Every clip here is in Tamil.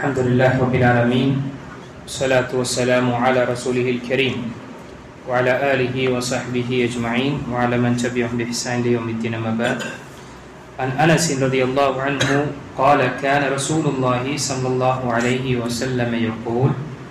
الحمد لله رب العالمين والصلاة والسلام على رسوله الكريم وعلى آله وصحبه أجمعين وعلى من تبعهم بإحسان ليوم الدين أما بعد. عن أنس رضي الله عنه قال كان رسول الله صلى الله عليه وسلم يقول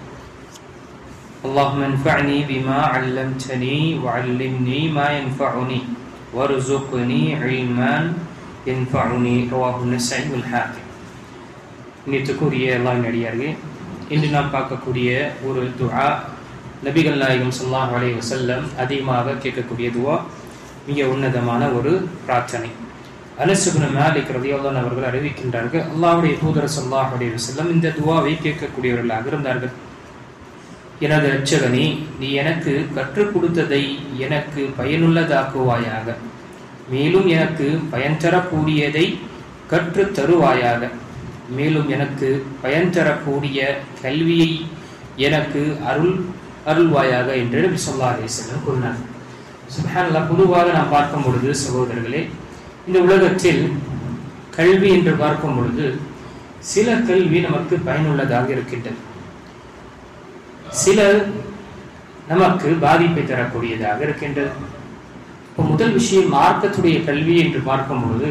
اللهم انفعني بما علمتني وعلمني ما ينفعني وارزقني علما ينفعني رواه النسائي والحاكم. நேற்றுக்குரிய அல்லாஹ்வின் அடியார்களே, இன்று நாம் பார்க்கக்கூடிய ஒரு துஆ நபிகள் நாயகம் ஸல்லல்லாஹு அலைஹி வஸல்லம் அதிகமாக கேட்கக்கூடிய துஆ, மிக உன்னதமான ஒரு பிரார்த்தனை. அனஸ் இப்னு மாலிக் ரலியல்லாஹு அன்ஹு அவர்கள் அறிவிக்கின்றார்கள், அல்லாஹ்வுடைய தூதர் ஸல்லல்லாஹு அலைஹி வஸல்லம் இந்த துஆவை கேட்கக்கூடியவர்களாக இருந்தார்கள். எனது இரட்சகனே, நீ எனக்கு கற்றுக் கொடுத்ததை எனக்கு பயனுள்ளதாக்குவாயாக, மேலும் எனக்கு பயன் தரக்கூடியதை கற்றுத் தருவாயாக, மேலும் எனக்கு பயன் தரக்கூடிய கல்வியை எனக்கு அருள்வாயாக என்று நபி ஸல்லல்லாஹு அலைஹி வஸல்லம் கூறினார். சுப்ஹானல்லாஹ். பொதுவாக நாம் பார்க்கும் பொழுது சகோதரர்களே, இந்த உலகத்தில் கல்வி என்று பார்க்கும் பொழுது சில கல்வி நமக்கு பயனுள்ளதாக இருக்கின்றது, சில நமக்கு பாதிப்பை தரக்கூடியதாக இருக்கின்றது. இப்போ முதல் விஷயம் மார்க்கத்துடைய கல்வி என்று பார்க்கும் பொழுது,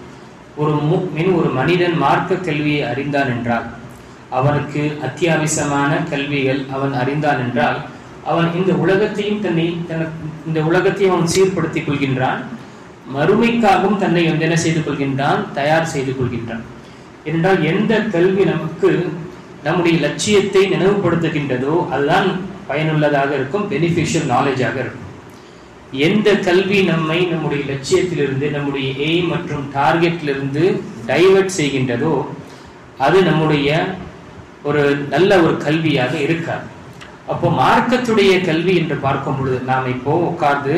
ஒரு மனிதன் மார்க்க கல்வியை அறிந்தான் என்றால், அவனுக்கு அத்தியாவசியமான கல்விகள் அவன் அறிந்தான் என்றால், அவன் இந்த உலகத்தையும் இந்த உலகத்தையும் அவன் சீர்படுத்திக் கொள்கின்றான், மறுமைக்காகவும் தன்னை என்ன செய்து கொள்கின்றான், தயார் செய்து கொள்கின்றான். என்றால் எந்த கல்வி நமக்கு நம்முடைய லட்சியத்தை நினைவுபடுத்துகின்றதோ அதுதான் பயனுள்ளதாக இருக்கும், பெனிஃபிஷியல் நாலேஜாக இருக்கும். எந்த கல்வி நம்மை நம்முடைய லட்சியத்திலிருந்து, நம்முடைய எய்ம் மற்றும் டார்கெட்டிலிருந்து டைவர்ட் செய்கின்றதோ அது நம்முடைய ஒரு நல்ல ஒரு கல்வியாக இருக்காது. அப்போ மார்க்கத்துடைய கல்வி என்று பார்க்கும் பொழுது, நாம் இப்போ உட்கார்ந்து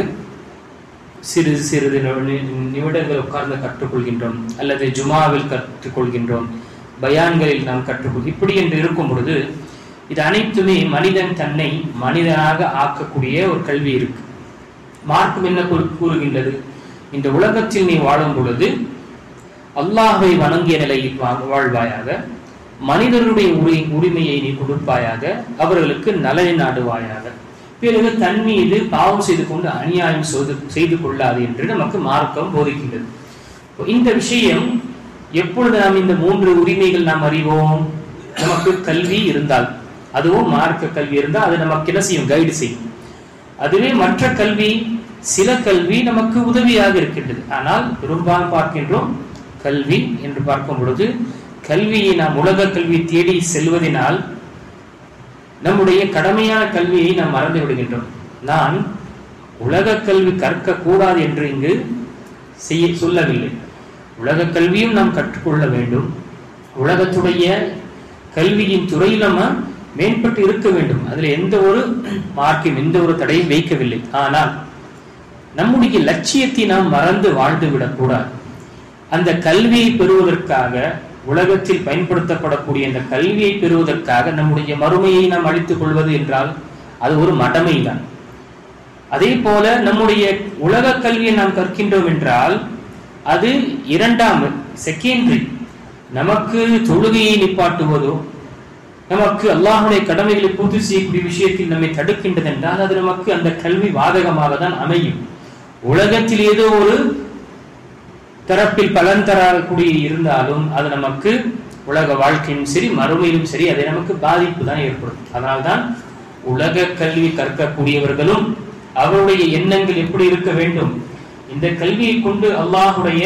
சிறிது நிமிடங்கள் உட்கார்ந்து கற்றுக்கொள்கின்றோம், அல்லது ஜுமாவில் கற்றுக்கொள்கின்றோம், பயான்களில் நாம் கற்றுக்கொள், இப்படி என்று இருக்கும் பொழுது இது அனைத்துமே மனிதன் தன்னை மனிதனாக ஆக்கக்கூடிய ஒரு கல்வி இருக்கு. மார்க்கம் என்ன கூறுகின்றது? இந்த உலகத்தில் நீ வாழும் பொழுது அல்லாஹ்வை வணங்கிய நிலையில் வாழ்வாயாக, மனிதர்களுடைய உரிமையை நீ கொடுப்பாயாக, அவர்களுக்கு நலனை நாடுவாயாக, பிறகு தன் மீது பாவம் செய்து கொண்டு அநியாயம் செய்து கொள்ளாது என்று நமக்கு மார்க்கம் போதிக்கின்றது. இந்த விஷயம் எப்பொழுது நாம் இந்த 3 உரிமைகள் நாம் அறிவோம்? நமக்கு கல்வி இருந்தால், அதுவும் மார்க்க கல்வி இருந்தால் அது நமக்கு என்ன செய்யும்? கைடு செய்யும். அதுவே மற்ற கல்வி, சில கல்வி நமக்கு உதவியாக இருக்கின்றது. ஆனால் பெரும்பாலும் பார்க்கின்றோம், கல்வி என்று பார்க்கும் பொழுது கல்வியை நாம் உலக கல்வி தேடி செல்வதனால் நம்முடைய கடமையான கல்வியை நாம் மறந்து விடுகின்றோம். நான் உலக கல்வி கற்க கூடாது என்று இங்கு சொல்லவில்லை. உலக கல்வியும் நாம் கற்றுக்கொள்ள வேண்டும். உலகத்துடைய கல்வியின் துறையில் நம்ம மேம்பட்டு இருக்க வேண்டும். அதுல எந்த ஒரு மார்க்கும் எந்த ஒரு தடையும் வைக்கவில்லை. ஆனால் நம்முடைய லட்சியத்தை நாம் மறந்து வாழ்ந்து விடக்கூடாது. அந்த கல்வியை பெறுவதற்காக, உலகத்தில் பயன்படுத்தப்படக்கூடிய அந்த கல்வியை பெறுவதற்காக நம்முடைய மறுமையை நாம் அழித்துக் கொள்வது என்றால் அது ஒரு மடமை தான். அதே போல நம்முடைய உலக கல்வியை நாம் கற்கின்றோம் என்றால் அது செகண்டரி. நமக்கு தொழுகையை நிப்பாட்டுவதோ, நமக்கு அல்லாஹ்வுடைய கடமைகளை பூர்த்தி செய்யக்கூடிய விஷயத்தில் நம்மை தடுக்கின்றது என்றால் அது நமக்கு அந்த கல்வி பாதகமாக தான் அமையும். உலகத்தில் ஏதோ ஒரு தரப்பில் பலன் தரக்கூடிய இருந்தாலும் அது நமக்கு உலக வாழ்க்கையும் சரி மறுமையிலும் சரி அதை நமக்கு பாதிப்பு தான் ஏற்படும். அதனால்தான் உலக கல்வி கற்கக்கூடியவர்களும் அவருடைய எண்ணங்கள் எப்படி இருக்க வேண்டும்? இந்த கல்வியை கொண்டு அல்லாஹ்வுடைய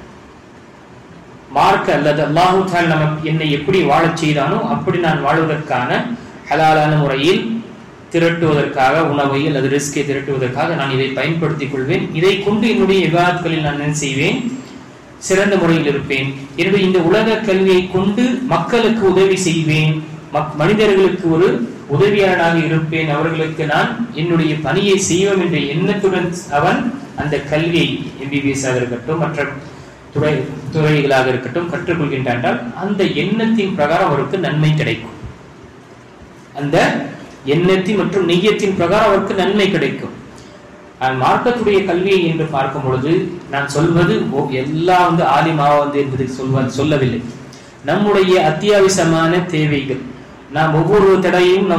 மார்க்க அல்லது அல்லாஹு தஆலா நமக்கு என்னை எப்படி வாழச் செய்தானோ அப்படி நான் வாழ்வதற்கான ஹலாலான முறையில் திரட்டுவதற்காக, உணவை அல்லது ரிஸ்கை திரட்டுவதற்காக நான் இதை பயன்படுத்திக் கொள்வேன். இதை கொண்டு என்னுடைய இபாதத்களில் நான் என்ன செய்வேன்? சிறந்த முறையில் இருப்பேன். எனவே இந்த உலக கல்வியை கொண்டு மக்களுக்கு உதவி செய்வேன், மனிதர்களுக்கு ஒரு உதவியாளனாக இருப்பேன், அவர்களுக்கு நான் என்னுடைய பணியை செய்வோம் என்ற எண்ணத்துடன் அவன் அந்த கல்வியை MBBS ஆக இருக்கட்டும், மற்ற துறைகளாக இருக்கட்டும் கற்றுக்கொள்கின்றான். அந்த எண்ணத்தின் பிரகாரம் அவருக்கு நன்மை கிடைக்கும். அந்த எண்ணத்தின் மற்றும் நெய்யத்தின் பிரகாரம் அவருக்கு நன்மை கிடைக்கும். மார்க்கத்துடைய கல்வியை என்று பார்க்கும் பொழுது நான் சொல்வது எல்லா ஆலிமாவா என்பதை சொல்லவில்லை. நம்முடைய அத்தியாவசியமான தேவைகள். நாம் ஒவ்வொரு தடையும்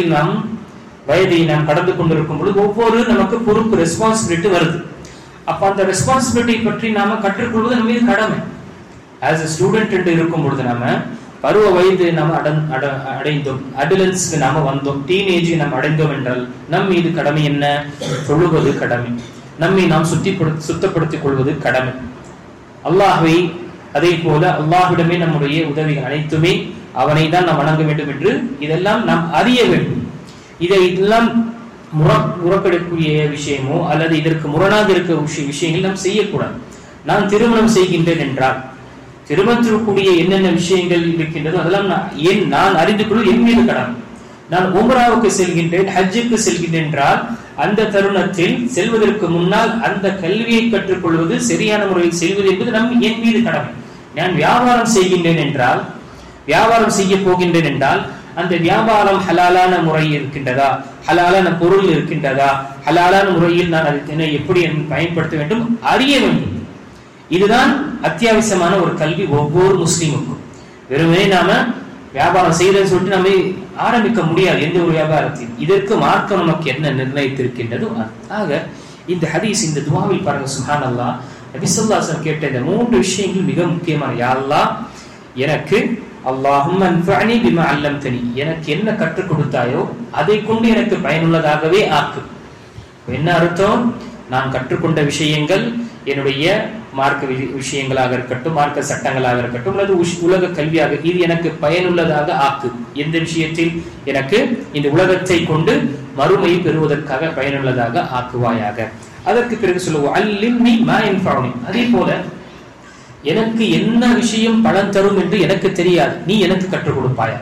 வயதை நாம் கடந்து கொண்டிருக்கும் பொழுது ஒவ்வொரு நமக்கு பொறுப்பு, ரெஸ்பான்சிபிலிட்டி வருது. அப்ப அந்த ரெஸ்பான்சிபிலிட்டி பற்றி நாம கற்றுக்கொள்வது நம்ம மீது கடமை. ஆஸ் எ ஸ்டூடெண்ட் என்று இருக்கும் பொழுது நாம பருவ வயது நாம அடைந்தோம், அடலன்ஸ்க்கு நாம வந்தோம், டீனேஜ் நாம் அடைந்தோம் என்றால் நம் மீது கடமை என்ன? சொல்லுவது கடமை, நம்மை நாம் சுத்தப்படுத்திக் கொள்வது கடமை. அல்லாஹ்வை அதே போல அல்லாஹ்விடமே நம்முடைய உதவிகள் அனைத்துமே அவனை தான் நாம் வணங்க வேண்டும் என்று இதெல்லாம் நாம் அறிய வேண்டும். இதெல்லாம் முறக்கெடுக்கூடிய விஷயமோ அல்லது இதற்கு முரணாக இருக்க விஷயங்கள் நாம் செய்யக்கூடாது. நான் திருமணம் செய்கின்றேன் என்றால் திருமணத்திற்குரிய என்னென்ன விஷயங்கள் இருக்கின்றதோ அதெல்லாம் நான் அறிந்து கொள்வது என் மீது கடமை. நான் உம்ராவுக்கு செல்கின்றேன், ஹஜ்ஜுக்கு செல்கின்றேன் என்றால் அந்த தருணத்தில் செல்வதற்கு முன்னால் அந்த கல்வியை கற்றுக்கொள்வது, சரியான முறையில் செல்வது என்பது என் மீது கடமை. நான் வியாபாரம் செய்கின்றேன் என்றால், வியாபாரம் செய்ய போகின்றேன் என்றால் அந்த வியாபாரம் ஹலாலான முறை இருக்கின்றதா, ஹலாலான பொருள் இருக்கின்றதா, ஹலாலான முறையில் நான் அதை எப்படி பயன்படுத்த வேண்டும் அறிய வேண்டும். இதுதான் அத்தியாவசியமான ஒரு கல்வி ஒவ்வொரு முஸ்லீமுக்கும். வெறுமனே நாம வியாபாரம் செய்யறதுன்னு சொல்லிட்டு நம்ம ஆரம்பிக்க முடியாது எந்த ஒரு வியாபாரத்தையும். இதற்கு மார்க்கம் நமக்கு என்ன நிர்ணயித்திருக்கின்றதோ. ஆக இந்த ஹதீஸ், இந்த துஆவில் பாருங்க, சுப்ஹானல்லாஹ், நபி ஸல்லல்லாஹு அலைஹி வஸல்லம் கேட்ட இந்த 3 விஷயங்கள் மிக முக்கியமான. யா அல்லாஹ், எனக்கு அல்லாஹும்ம அன்ஃபஅனி பிமா அல்லம்தனி, எனக்கு என்ன கற்றுக் கொடுத்தாயோ அதை கொண்டு எனக்கு பயனுள்ளதாகவே ஆக்கு. என்ன அர்த்தம்? நான் கற்றுக்கொண்ட விஷயங்கள் என்னுடைய மார்க்க விஷயங்களாக இருக்கட்டும், மார்க்க சட்டங்களாக இருக்கட்டும், அல்லது உலக கல்வியாக, இது எனக்கு பயனுள்ளதாக ஆக்கு. எந்த விஷயத்தில்? எனக்கு இந்த உலகத்தை கொண்டு மறுமையை பெறுவதற்காக பயனுள்ளதாக ஆக்குவாயாக. அதற்கு பிறகு சொல்லுவோம், அல்லிம்னி மா யன்ஃபஉனி, அதே போல எனக்கு என்ன விஷயம் பலன் தரும் என்று எனக்கு தெரியாது, நீ எனக்கு கற்றுக் கொடுப்பாயா.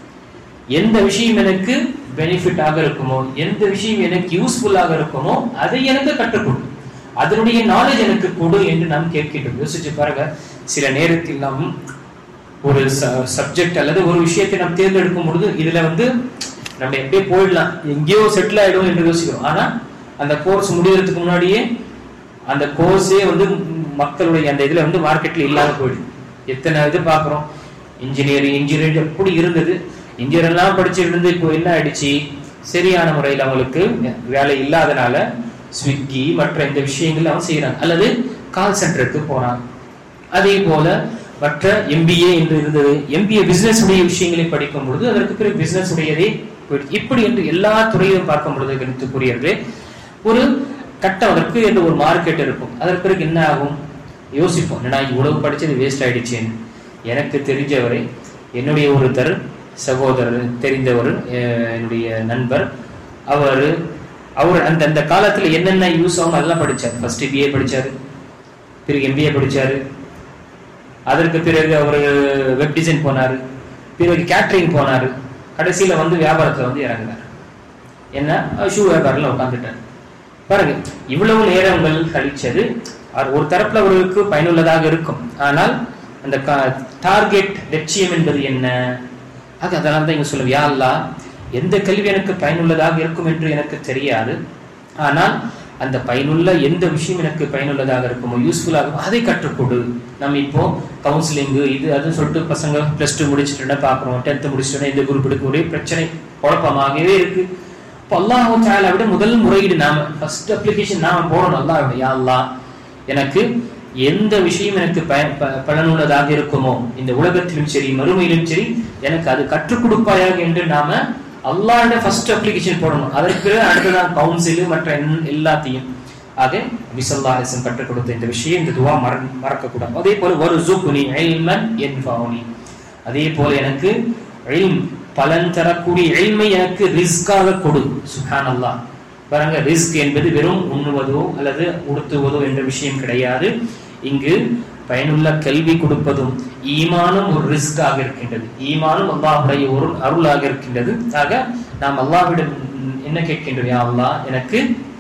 எந்த விஷயம் எனக்கு பெனிஃபிட் ஆக இருக்குமோ, எந்த விஷயம் எனக்கு யூஸ்ஃபுல்லாக இருக்குமோ அதை எனக்கு கற்றுக் கொடு, அதனுடைய நாலேஜ் எனக்கு கொடு என்று நாம் கேட்கின்றோம். யோசிச்சு பாருங்க, சில நேரத்தில் நாம் ஒரு சப்ஜெக்ட் அல்லது ஒரு விஷயத்தை நாம் தேர்ந்தெடுக்கும் பொழுது இதுல நம்ம எப்படியே போயிடலாம், எங்கேயோ செட்டில் ஆயிடும் என்று யோசிக்கிறோம். ஆனா அந்த கோர்ஸ் முடியறதுக்கு முன்னாடியே அந்த கோர்ஸே மக்களுடைய அந்த இதுல மார்க்கெட்ல இல்லாத போயிடுது. எத்தனை இது பாக்குறோம், இன்ஜினியரிங் எப்படி இருந்தது, இன்ஜினியர் எல்லாம் படிச்சுட்டு இருந்து இப்போ என்ன ஆயிடுச்சு, சரியான முறையில் அவங்களுக்கு வேலை இல்லாதனால ஸ்விக்கி மற்ற இந்த விஷயங்கள் அவன் செய்யறாங்க, அல்லது கால் சென்டருக்கு போறாங்க. அதே போல மற்ற எம்பிஏ என்று இருந்தது, எம்பிஏ பிசினஸ் உடைய விஷயங்களை படிக்கும் பொழுது அதற்கு பிறகு பிசினஸ் உடையதே இப்படி என்று எல்லா துறையிலும் பார்க்கும் பொழுது கணித்துக்குரியவர்களே ஒரு கட்டம் அதற்கு என்று ஒரு மார்க்கெட் இருக்கும். அதற்கு பிறகு என்ன ஆகும் யோசிப்போம், நான் இவ்வளவு படிச்சது வேஸ்ட் ஆயிடுச்சேன்னு. எனக்கு தெரிஞ்சவரை என்னுடைய ஒருத்தர் சகோதரர் தெரிந்தவர், என்னுடைய நண்பர், அவர் அந்த காலத்துல என்னென்ன யூஸ் ஆகும் அதெல்லாம் படிச்சார். ஃபர்ஸ்ட் பிஏ படிச்சாரு, பிறகு எம்பிஏ படிச்சாரு, அதற்கு பிறகு அவர் வெப் டிசைன் போனாரு, பிறகு கேட்டரிங் போனாரு, கடைசியில வியாபாரத்துல இறங்கினார். என்ன ஷூ வியாபாரம்ல உட்காந்துட்டார். பாருங்க, இவ்வளவு நேரங்கள் கழிச்சது ஒரு தரப்புல அவர்களுக்கு பயனுள்ளதாக இருக்கும். ஆனால் அந்த டார்கெட் லட்சியம் என்பது என்ன? அதனால தான் இங்க சொல்லுங்க, யா அல்லாஹ், எந்த கல்வி எனக்கு பயனுள்ளதாக இருக்கும் என்று எனக்கு தெரியாது, ஆனால் அந்த பயனுள்ள எந்த விஷயம் எனக்கு பயனுள்ளதாக இருக்குமோ, யூஸ்ஃபுல்லாக அதை கற்றுக்கொடு. நம்ம இப்போ கவுன்சிலிங் இது அதுன்னு சொல்லிட்டு பசங்க +2 முடிச்சுட்டு பாக்குறோம், 10th முடிச்சுட்டோன்னா இந்த குரூப் எடுக்க ஒரே பிரச்சனை குழப்பமாகவே இருக்கு. இப்போ அல்லாஹ் தஆலா விட முதல் முறையீடு நாம ஃபர்ஸ்ட் அப்ளிகேஷன் நாம போறோம். அல்லாஹ், யா அல்லாஹ், எனக்கு எந்த விஷயம் எனக்கு பலனுள்ளதாக இருக்குமோ, இந்த உலகத்திலும் சரி மறுமையிலும் சரி, எனக்கு அது கற்றுக் கொடுப்பாயாக என்று நாம அல்லாஹ்விட ஃபர்ஸ்ட் அப்ளிகேஷன் போடணும். அதற்கு அடுத்ததான் கவுன்சில் மற்ற எல்லாத்தையும். ஆக நபி ஸல்லல்லாஹு அலைஹி வஸல்லம் கற்றுக் கொடுத்த இந்த விஷயம், இந்த துஆ மறக்க கூடாது. அதே போல வர்ஸுக்னி இல்மன் யன்ஃபஉனி, அதே போல எனக்கு இல்ம் பலன் தரக்கூடிய இல்மை எனக்கு ரிஸ்காக கொடு. சுப்ஹானல்லாஹ், பாருங்க, ரிஸ்க் என்பது வெறும் உண்ணுவதோ அல்லது உடுத்துவதோ என்ற விஷயம் கிடையாது. இங்கு பயனுள்ள கல்வி கொடுப்பதும் ஈமானும் ஒரு ரிஸ்காக இருக்கின்றது. ஈமானும் அல்லாஹ்வுடைய ஒரு அருளாக இருக்கின்றது. ஆக நாம் அல்லாஹ்விடம் என்ன கேட்கின்றோம், யா அல்லாஹ், எனக்கு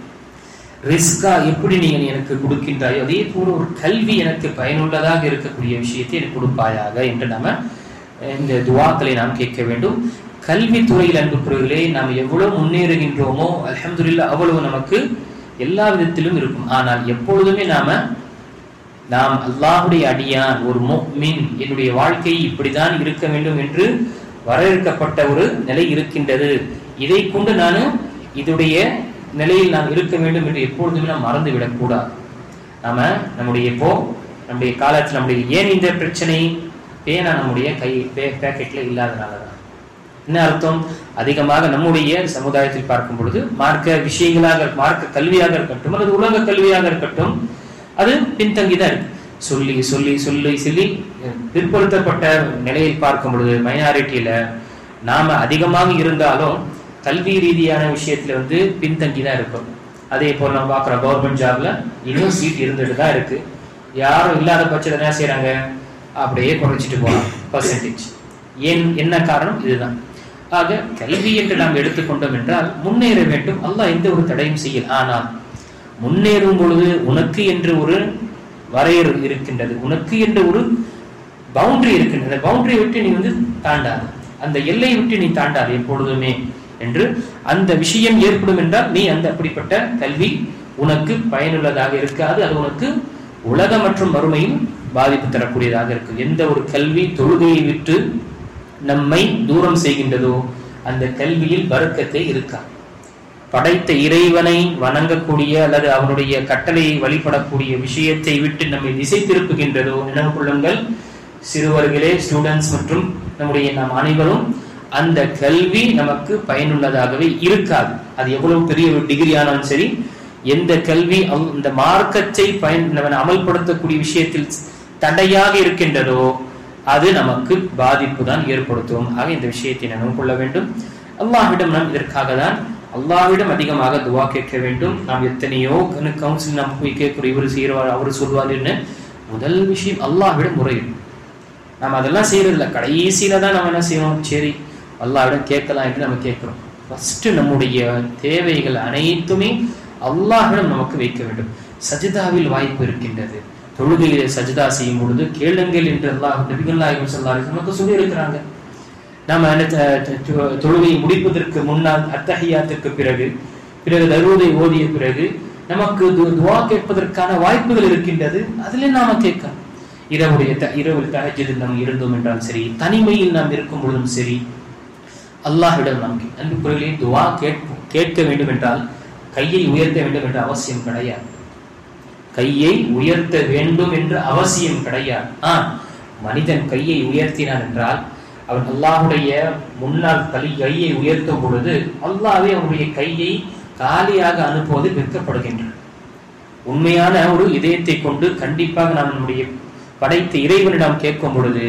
ரிஸ்கா எப்படி நீ எனக்கு கொடுக்கின்றாயோ அதே போல ஒரு கல்வி எனக்கு பயனுள்ளதாக இருக்கக்கூடிய விஷயத்தை எனக்கு கொடுப்பாயாக என்று நாம இந்த துஆக்களை நாம் கேட்க வேண்டும். கல்வித்துறையில் அன்புக்குரியவர்களே, நாம் எவ்வளவு முன்னேறுகின்றோமோ அல்ஹம்துலில்லாஹ் அவ்வளவு நமக்கு எல்லா விதத்திலும் இருக்கும். ஆனால் எப்பொழுதுமே நாம நாம் அல்லாஹ்வுடைய அடியான், ஒரு முஃமின், என்னுடைய வாழ்க்கை இப்படிதான் இருக்க வேண்டும் என்று வரையறுக்கப்பட்ட ஒரு நிலை இருக்கின்றது. இதை கொண்டு நான் இதுடைய நிலையில் நாம் இருக்க வேண்டும் என்று எப்பொழுதுமே நாம் மறந்து விடக்கூடாது. நாம நம்முடைய காலத்தில் நம்முடைய ஏன் இந்த பிரச்சனை, பேனா நம்முடைய பேக்கெட்ல இல்லாதனாலதான். என்ன அர்த்தம்? அதிகமாக நம்முடைய சமுதாயத்தில் பார்க்கும் பொழுது மார்க்க விஷயங்களாக, மார்க்க கல்வியாக இருக்கட்டும் அல்லது உலக கல்வியாக இருக்கட்டும், அது பின்தங்கிதான் இருக்கு. சொல்லி சொல்லி சொல்லி சொல்லி பிற்படுத்தப்பட்ட நிலையில் பார்க்கும் பொழுது மைனாரிட்டியில நாம அதிகமாக இருந்தாலும் கல்வி ரீதியான விஷயத்துல பின்தங்கிதான் இருக்கும். அதே போல நம்ம பார்க்குற கவர்மெண்ட் ஜாப்ல இன்னும் சீட் இருந்துட்டு தான் இருக்கு. யாரும் இல்லாத பட்சத்தில் என்ன செய்யறாங்க, அப்படியே குறைச்சிட்டு போகலாம் பர்சன்டேஜ். என்ன காரணம்? இதுதான். ஆக கல்வி என்று நாம் எடுத்துக்கொண்டோம் என்றால் முன்னேற வேண்டும். அல்லாஹ் எந்த ஒரு தடையும் செய்யல. ஆனால் முன்னேறும் பொழுது உனக்கு என்று ஒரு வரையறை இருக்கின்றது, உனக்கு என்று ஒரு பவுண்டரி இருக்கின்றது. அந்த பவுண்டரியை விட்டு நீ தாண்டாது, அந்த எல்லையை விட்டு நீ தாண்டாது எப்பொழுதுமே என்று அந்த விஷயம் ஏற்படும் என்றால் நீ அந்த அப்படிப்பட்ட கல்வி உனக்கு பயனுள்ளதாக இருக்காது. அது உனக்கு உலக மற்றும் மறுமையில் பாதிப்பு தரக்கூடியதாக இருக்கு. எந்த ஒரு கல்வி தொழுகையை விட்டு நம்மை தூரம் செய்கின்றதோ அந்த கல்வியில் பரக்கத்தை இருக்கா. படைத்த இறைவனை வணங்கக்கூடிய அல்லது அவனுடைய கட்டளையை வழிபடக்கூடிய விஷயத்தை விட்டு நம்மை திசை திருப்புகின்றதோ, நினைவு கொள்ளுங்கள் சிறுவர்களே, ஸ்டூடெண்ட்ஸ் மற்றும் நம்முடைய நாம் அனைவரும், அந்த கல்வி நமக்கு பயனுள்ளதாகவே இருக்காது. அது எவ்வளவு பெரிய ஒரு டிகிரி ஆனாலும் சரி, எந்த கல்வி இந்த மார்க்கத்தை அமல்படுத்தக்கூடிய விஷயத்தில் தடையாக இருக்கின்றதோ அது நமக்கு பாதிப்பு தான் ஏற்படுத்தும். ஆக இந்த விஷயத்தை நாம் கொள்ள வேண்டும். அல்லாஹ்விடம் நாம் இதற்காக தான் அல்லாஹ்விடம் அதிகமாக துவா கேட்க வேண்டும். நாம் எத்தனையோ கவுன்சில் நாம் போய் கேட்கிறோம், இவர் செய்வார் அவர் சொல்வார்னு. முதல் விஷயம் அல்லாஹ்விடம் முறையிடும். நாம் அதெல்லாம் செய்யறதில்ல, கடைசியில தான் நம்ம என்ன செய்யணும், சரி அல்லாஹ்விடம் கேட்கலாம் என்று நம்ம கேட்கிறோம். ஃபர்ஸ்ட் நம்முடைய தேவைகள் அனைத்துமே அல்லாஹ்விடம் நமக்கு வைக்க வேண்டும். சஜிதாவில் வாய்ப்பு இருக்கின்றது. தொழுகையிலே சஜிதா செய்யும் பொழுது கேளுங்கள் என்று அல்லாஹ் நபிகள் நாயகம் ஸல்லல்லாஹு அலைஹி வஸல்லம் நமக்கு சொல்லி இருக்கிறாங்க. நாம தொழுகையை முடிப்பதற்கு முன்னால் அத்தஹியாத்துக்கு பிறகு தரூதை ஓதிய பிறகு நமக்கு துஆ கேட்பதற்கான வாய்ப்புகள் இருக்கின்றது. அதிலே நாம கேட்கணும். இரவு தஹஜ்ஜுதில் நாம் இருந்தோம் என்றால் சரி, தனிமையில் நாம் இருக்கும் பொழுதும் சரி, அல்லாஹ்விடம் நாம் அன்புக்குரியவர்களே துஆ கேட்க வேண்டும் என்றால் கையை உயர்த்த வேண்டும் என்ற அவசியம் கிடையாது. கையை உயர்த்த வேண்டும் என்று அவசியம் கிடையாது. மனிதன் கையை உயர்த்தினான் என்றால் அவன் அல்லாஹுடைய முன்னால் கையை உயர்த்தும் பொழுது அல்லாஹ்வே அவனுடைய கையை காலியாக அனுப்புவது வெட்கப்படுகின்றான். உண்மையான ஒரு இதயத்தை கொண்டு கண்டிப்பாக நாம் நம்முடைய படைத்த இறைவனிடம் கேட்கும் பொழுது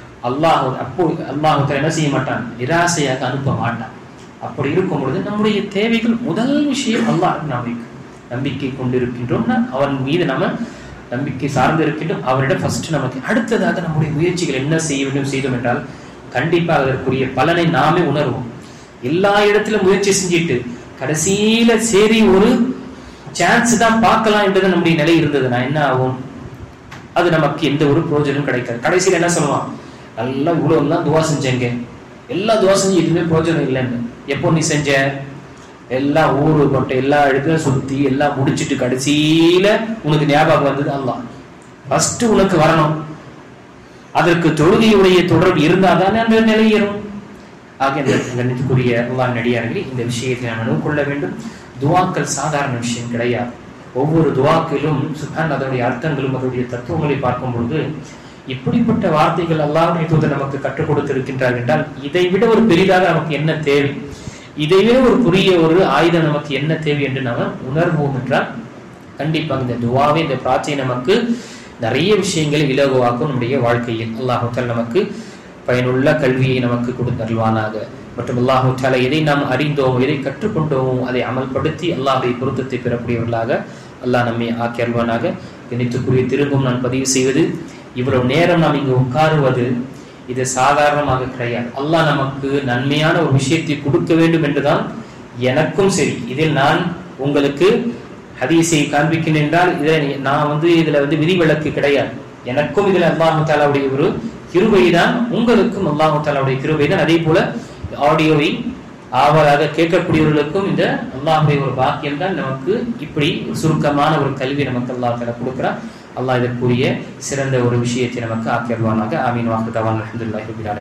அல்லாஹ் என்ன செய்ய மாட்டான், நிராசையாக அனுப்ப மாட்டான். அப்படி இருக்கும் பொழுது நம்முடைய தேவைகள் முதல் விஷயம் அல்லாஹ் நாம் நம்பிக்கை கொண்டிருக்கின்றோம்னா அவன் மீது நாம நம்பிக்கை சார்ந்து இருக்கின்றோம். அவரிடம் ஃபர்ஸ்ட் நமக்கு. அடுத்ததாக நம்முடைய முயற்சிகள் என்ன செய்ய வேண்டும் செய்தோம் என்றால் கண்டிப்பாக அதற்குரிய பலனை நாமே உணர்வோம். எல்லா இடத்திலும் முயற்சி செஞ்சிட்டு கடைசியில சரி ஒரு சான்ஸ் தான் பார்க்கலாம் என்றது நம்முடைய நிலை இருந்ததுன்னா என்ன ஆகும், அது நமக்கு எந்த ஒரு பிரயோஜனம் கிடைக்காது. கடைசியில என்ன சொல்லுவான், நல்லா இவ்வளவு எல்லாம் துவா செஞ்சேங்க, எல்லா துவா செஞ்சு எதுவுமே பிரயோஜனம் இல்லைன்னு. எப்போ நீ செஞ்ச, எல்லாம் ஊரு கொட்ட எல்லா இடத்துல சுத்தி எல்லாம் முடிச்சுட்டு கடைசியில உனக்கு ஞாபகம் வந்தது அல்லாஹ். ஃபர்ஸ்ட் உனக்கு வரணும். அதற்கு தொழுகையுடைய தொடர்பு இருந்தால்தான் அந்த நிலை ஏறும். ஆக கண்ணியத்துக்குரிய அல்லாஹ் நடிகார்களே, இந்த விஷயத்தை நாம் கொள்ள வேண்டும். துவாக்கள் சாதாரண விஷயம் கிடையாது. ஒவ்வொரு துவாக்கிலும் சுப்ஹான் அதனுடைய அர்த்தங்களும் அதனுடைய தத்துவங்களை பார்க்கும் பொழுது இப்படிப்பட்ட வார்த்தைகள் அல்லாஹ்வுடைய தூதர் நமக்கு கற்றுக் கொடுத்திருக்கின்றார் என்றால் இதை விட ஒரு பெரிதாக நமக்கு என்ன தேவை, இதை விட ஒரு புதிய ஒரு ஆயுதம் நமக்கு என்ன தேவை என்று நாம் உணர்வோம் என்றால் கண்டிப்பாக இந்த துவாவே, இந்த பிரார்த்தனை நமக்கு நிறைய விஷயங்களை இலகுவாக்கும். நம்முடைய வாழ்க்கையில் அல்லாஹ் தஆலா நமக்கு பயனுள்ள கல்வியை நமக்கு கொடுத்தருள்வானாக. மற்றும் அல்லாஹ் தஆலா எதை நாம் அறிந்தோமோ, எதை கற்றுக்கொண்டோமோ அதை அமல்படுத்தி அல்லாஹ்வுடைய பொருத்தத்தை பெறக்கூடியவர்களாக அல்லாஹ் நம்மை ஆக்கி அருள்வானாக. கணித்துக்குரிய திரும்பவும் நான் பதிவு செய்வது, இவ்வளவு நேரம் நாம் இங்கு உட்காருவது இது சாதாரணமாக கிடையாது. அல்லாஹ் நமக்கு நன்மையான ஒரு விஷயத்தை கொடுக்க வேண்டும் என்றுதான் எனக்கும் சரி. இதில் நான் உங்களுக்கு ஹதீஸை காண்பிக்கிறேன் என்றால் இதை நான் இதுல விதிவிலக்கு கிடையாது. எனக்கும் இதுல அல்லாஹ் தஆலாவுடைய ஒரு கிருபை தான், உங்களுக்கும் அல்லாஹ் தஆலாவுடைய கிருபை தான். அதே போல ஆடியோவை ஆவலாக கேட்கக்கூடியவர்களுக்கும் இந்த அல்லாஹ்வுடைய ஒரு பாக்கியம் தான். நமக்கு இப்படி சுருக்கமான ஒரு கல்வி நமக்கு அல்லாஹ் தஆலா கொடுக்கிறார். அல்லாஹ் இதற்குரிய சிறந்த ஒரு விஷயத்தை நமக்கு ஆக்கியருவானாக. ஆமீன். வாஹ்து தவானா அல்ஹம்துலில்லாஹி ரப்பில் ஆலமீன்.